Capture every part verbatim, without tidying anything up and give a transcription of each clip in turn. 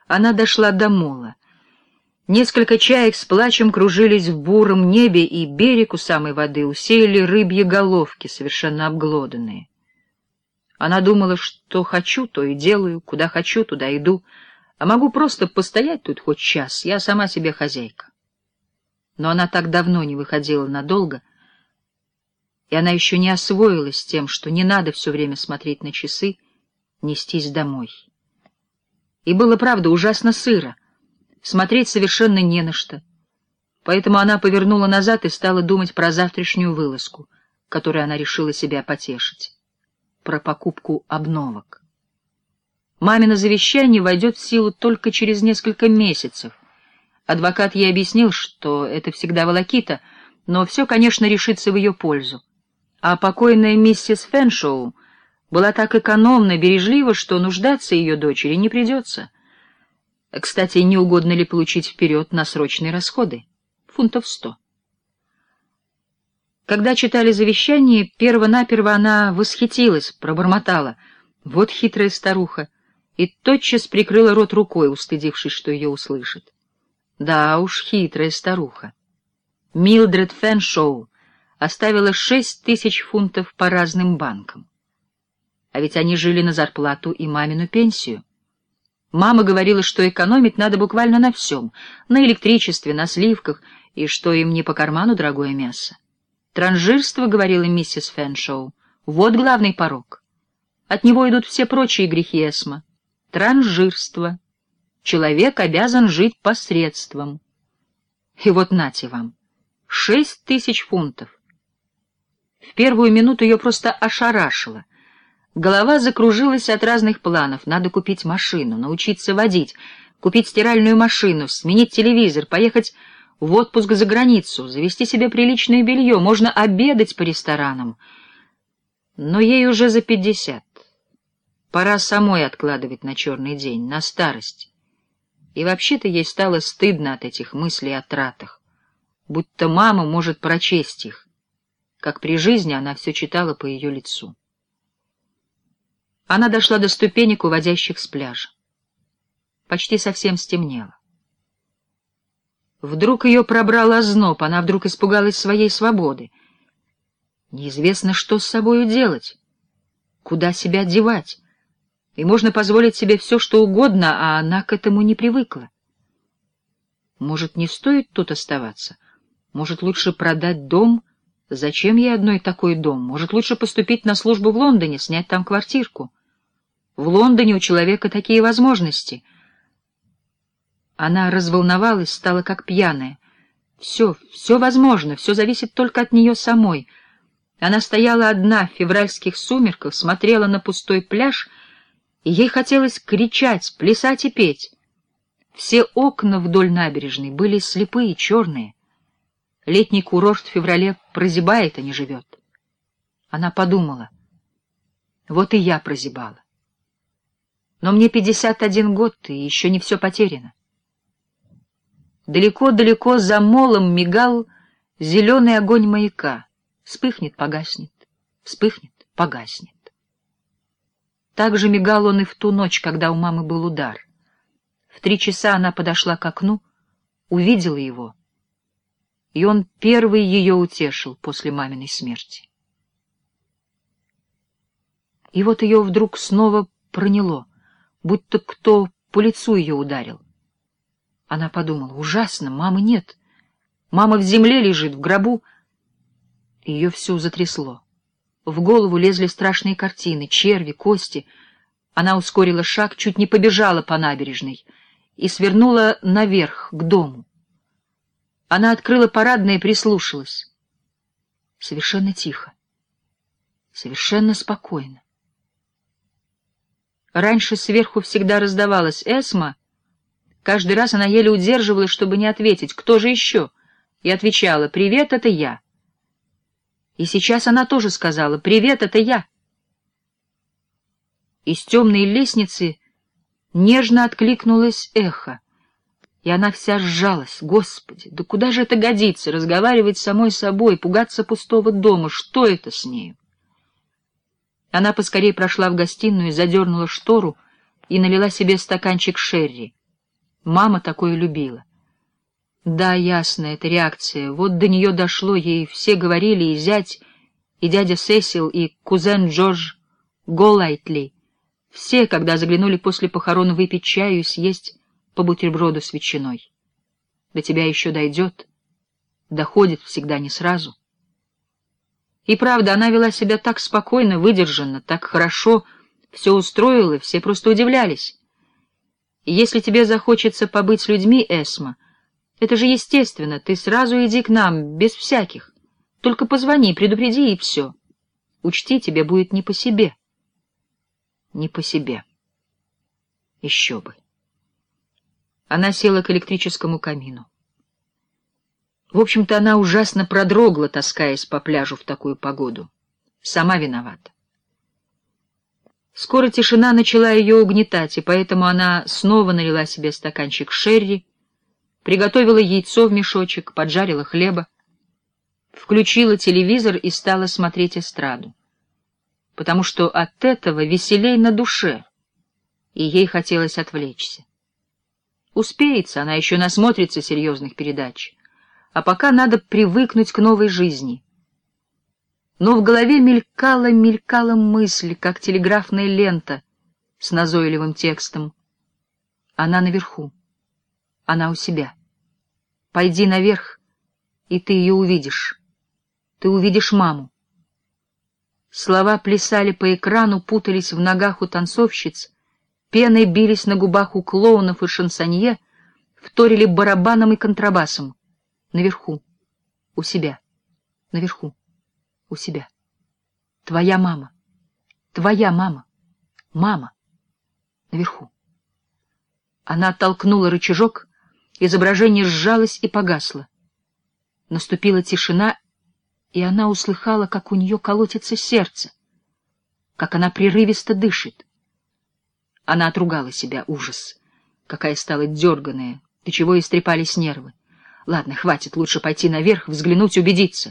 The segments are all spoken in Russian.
Она дошла до мола. Несколько чаек с плачем кружились в буром небе, и берег у самой воды усеяли рыбьи головки, совершенно обглоданные. Она думала, что хочу, то и делаю, куда хочу, туда иду, а могу просто постоять тут хоть час, я сама себе хозяйка. Но она так давно не выходила надолго, и она еще не освоилась с тем, что не надо все время смотреть на часы, нестись домой. И было, правда, ужасно сыро. Смотреть совершенно не на что. Поэтому она повернула назад и стала думать про завтрашнюю вылазку, которой она решила себя потешить. Про покупку обновок. Мамино завещание войдет в силу только через несколько месяцев. Адвокат ей объяснил, что это всегда волокита, но все, конечно, решится в ее пользу. А покойная миссис Фэншоу была так экономна, бережлива, что нуждаться ее дочери не придется. Кстати, не угодно ли получить вперед на срочные расходы? Фунтов сто. Когда читали завещание, перво-наперво она восхитилась, пробормотала: «Вот хитрая старуха!» и тотчас прикрыла рот рукой, устыдившись, что ее услышат. Да уж, хитрая старуха. Милдред Фэншоу оставила шесть тысяч фунтов по разным банкам. А ведь они жили на зарплату и мамину пенсию. Мама говорила, что экономить надо буквально на всем, на электричестве, на сливках, и что им не по карману дорогое мясо. Транжирство, говорила миссис Фэншоу, вот главный порок. От него идут все прочие грехи Эсма. Транжирство. Человек обязан жить посредством. И вот нате вам, шесть тысяч фунтов. В первую минуту ее просто ошарашило. Голова закружилась от разных планов. Надо купить машину, научиться водить, купить стиральную машину, сменить телевизор, поехать в отпуск за границу, завести себе приличное белье, можно обедать по ресторанам. Но ей уже за пятьдесят. Пора самой откладывать на черный день, на старость. И вообще-то ей стало стыдно от этих мыслей о тратах, будто мама может прочесть их, как при жизни она все читала по ее лицу. Она дошла до ступенек, уводящих с пляжа. Почти совсем стемнело. Вдруг ее пробрал озноб, она вдруг испугалась своей свободы. Неизвестно, что с собою делать, куда себя девать, и можно позволить себе все, что угодно, а она к этому не привыкла. Может, не стоит тут оставаться? Может, лучше продать дом? Зачем ей одной такой дом? Может, лучше поступить на службу в Лондоне, снять там квартирку? В Лондоне у человека такие возможности. Она разволновалась, стала как пьяная. Все, все возможно, все зависит только от нее самой. Она стояла одна в февральских сумерках, смотрела на пустой пляж, и ей хотелось кричать, плясать и петь. Все окна вдоль набережной были слепые, черные. Летний курорт в феврале прозябает, а не живет. Она подумала: вот и я прозябала. Но мне пятьдесят один год, и еще не все потеряно. Далеко-далеко за молом мигал зеленый огонь маяка. Вспыхнет, погаснет, вспыхнет, погаснет. Так же мигал он и в ту ночь, когда у мамы был удар. В три часа она подошла к окну, увидела его, и он первый ее утешил после маминой смерти. И вот ее вдруг снова проняло, будто кто по лицу ее ударил. Она подумала: ужасно, мамы нет. Мама в земле лежит, в гробу. Ее всю затрясло. В голову лезли страшные картины, черви, кости. Она ускорила шаг, чуть не побежала по набережной и свернула наверх, к дому. Она открыла парадное и прислушалась. Совершенно тихо, совершенно спокойно. Раньше сверху всегда раздавалась «Эсма». Каждый раз она еле удерживалась, чтобы не ответить «Кто же еще?» и отвечала «Привет, это я». И сейчас она тоже сказала «Привет, это я». Из темной лестницы нежно откликнулось эхо, и она вся сжалась. Господи, да куда же это годится, разговаривать с самой собой, пугаться пустого дома, что это с нею? Она поскорее прошла в гостиную, задернула штору и налила себе стаканчик шерри. Мама такое любила. Да, ясно, это реакция. Вот до нее дошло, ей все говорили, и зять, и дядя Сесил, и кузен Джордж Голайтли. Все, когда заглянули после похорон выпить чаю и съесть по бутерброду с ветчиной. До тебя еще дойдет. Доходит всегда не сразу. И правда, она вела себя так спокойно, выдержанно, так хорошо, все устроила, все просто удивлялись. И если тебе захочется побыть с людьми, Эсма, это же естественно, ты сразу иди к нам, без всяких. Только позвони, предупреди, и все. Учти, тебе будет не по себе. Не по себе. Еще бы. Она села к электрическому камину. В общем-то, она ужасно продрогла, таскаясь по пляжу в такую погоду. Сама виновата. Скоро тишина начала ее угнетать, и поэтому она снова налила себе стаканчик шерри, приготовила яйцо в мешочек, поджарила хлеба, включила телевизор и стала смотреть эстраду, потому что от этого веселей на душе, и ей хотелось отвлечься. Успеется, она еще насмотрится серьезных передач, а пока надо привыкнуть к новой жизни. Но в голове мелькала-мелькала мысль, как телеграфная лента с назойливым текстом. Она наверху, она у себя. Пойди наверх, и ты ее увидишь. Ты увидишь маму. Слова плясали по экрану, путались в ногах у танцовщиц, пеной бились на губах у клоунов и шансонье, вторили барабаном и контрабасом. Наверху, у себя, наверху, у себя. Твоя мама, твоя мама, мама, наверху. Она оттолкнула рычажок, изображение сжалось и погасло. Наступила тишина, и она услыхала, как у нее колотится сердце, как она прерывисто дышит. Она отругала себя, ужас, какая стала дерганая, до чего истрепались нервы. Ладно, хватит, лучше пойти наверх, взглянуть, убедиться.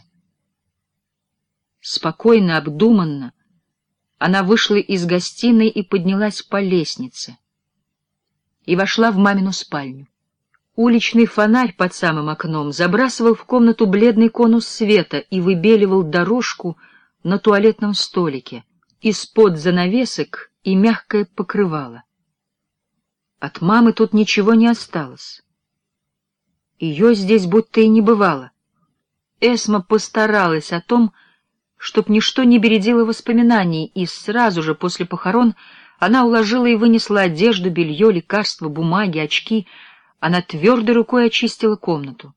Спокойно, обдуманно она вышла из гостиной и поднялась по лестнице и вошла в мамину спальню. Уличный фонарь под самым окном забрасывал в комнату бледный конус света и выбеливал дорожку на туалетном столике, из-под занавесок и мягкое покрывало. От мамы тут ничего не осталось. Ее здесь будто и не бывало. Эсма постаралась о том, чтоб ничто не бередило воспоминаний, и сразу же после похорон она уложила и вынесла одежду, белье, лекарства, бумаги, очки. Она твердой рукой очистила комнату.